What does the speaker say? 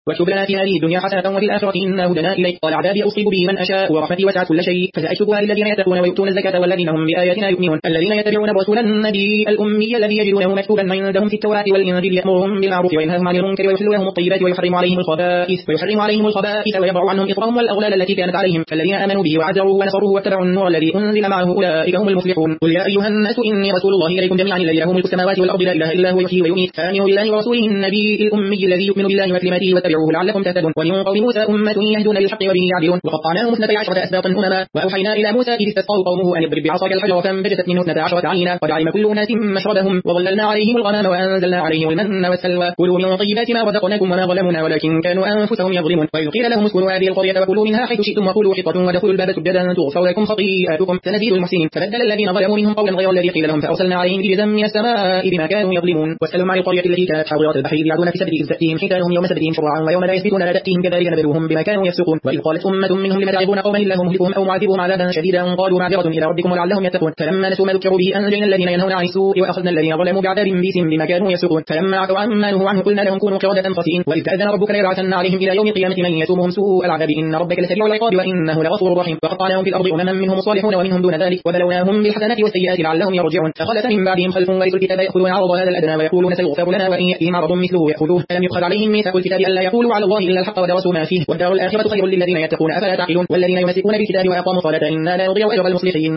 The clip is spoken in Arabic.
واكتب لنا في هذه الدنيا حسنة وفي الآخرة إنا هدنا إليك. قال عذابي أصيب به من أشاء ورحمتي وسعت كل شيء فسأكتبها للذين يتقون ويؤتون الزكاة والذين هم بآياتنا يؤمنون الذين يتبعون الرسول النبي الأمي الذي يجدونه مكتوبا عندهم في التوراة والإنجيل يأمرهم بالمعروف وينهاهم عن المنكر ويحل لهم الطيبات ويحرم عليهم الخبائث ويضع عنهم إصرهم والأغلال التي كانت عليهم فالذين آمنوا به وعزروه ونصروه واتبعوا النور الذي أنزل معه أولئك هم المفلحون. قل يا أيها الناس إني رسول الله إليكم جميعا الذي له ملك السماوات والأرض لا إله إلا هو يحيي ويميت فآمنوا بالله ورسوله النبي الأمي الذي يؤمن بالله وكلماته واتبعوه لعلكم تهتدون. ومن قوم موسى أمة يهدون بالحق وبه يعدلون وقطعناهم 12 أسباطا أمما وأوحينا إلى موسى إذ استسقاه قومه أن اضرب بعصاك الحجر فانبجست منه 12 عينا قد علم كل أناس مشربهم وظللنا عليهم الغمام وأنزلنا عليهم المن والسلوى كلوا من طيبات ما رزقناكم وما ظلمونا ولكن كانوا أنفسهم يظلمون. وإذ قيل لهم اسكنوا هذه القرية وكلوا منها حيث شئتم وقولوا حطة وادخلوا الباب سجدا تغفر لكم خطيئاتكم سنزيد المحسنين. فبدل الذين ظلموا منهم قولا غير الذي قيل لهم فأرسلنا عليهم رجزا من السماء بما كانوا يظلمون. واسألهم عن القرية التي كانت حاضرة البحر إذ يعدون في سبت إذ تأتيهم حيتانهم يوم سبتهم شرعا ويوم لا يسبتون لا تأتيهم كذلك نبلوهم بما كانوا يفسقون. وإذ قالت أمة منهم لم تعظون قوما الله مهلكهم أو معذبهم عذابا شديدا قالوا معذرة إلى ربكم ولعلهم يتقون. فلما نسوا ما ذكروا به أنجينا الذين ينهون عن السوء وأخذنا الذين ظلموا بعذاب بئيس بما كانوا يفسقون. فلما عتوا عما نهوا عنه قلنا لهم كونوا قردة خاسئين. وإذ تأذن ربك ليبعثن عليهم إلى يوم القيامة من يسومهم سوء العذاب إن ربك لسريع العقاب وإنه لغفور رحيم. وقطعناهم في الأرض أمما منهم صالحون ومنهم دون ذلك وبلوناهم بالحسنات والسيئات لعلهم يرجعون. فخلف من بعدهم خلف ورثوا الكتاب يأخذون عرض هذا الأدنى ويقولون سيغفر لنا وإن يأتيهم عرض مثله يأخذوه ألم يؤخذ عليهم ميثاق الكتاب ألا يقولوا على الله إلا الحق ودرسوا ما فيه والدار الآخرة خير للذين يتقون أفلا تعقلون. والذين يمسكون بالكتاب وأقاموا الصلاة إنا لا نضيع أجر المصلحين.